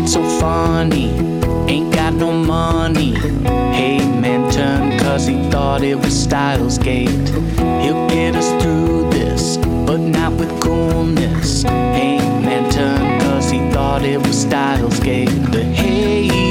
so funny, ain't got no money. Hey man turned cause he thought it was Styles Gate. He'll get us through this, but not with coolness. Hey man turned cause he thought it was Styles Gate. But hey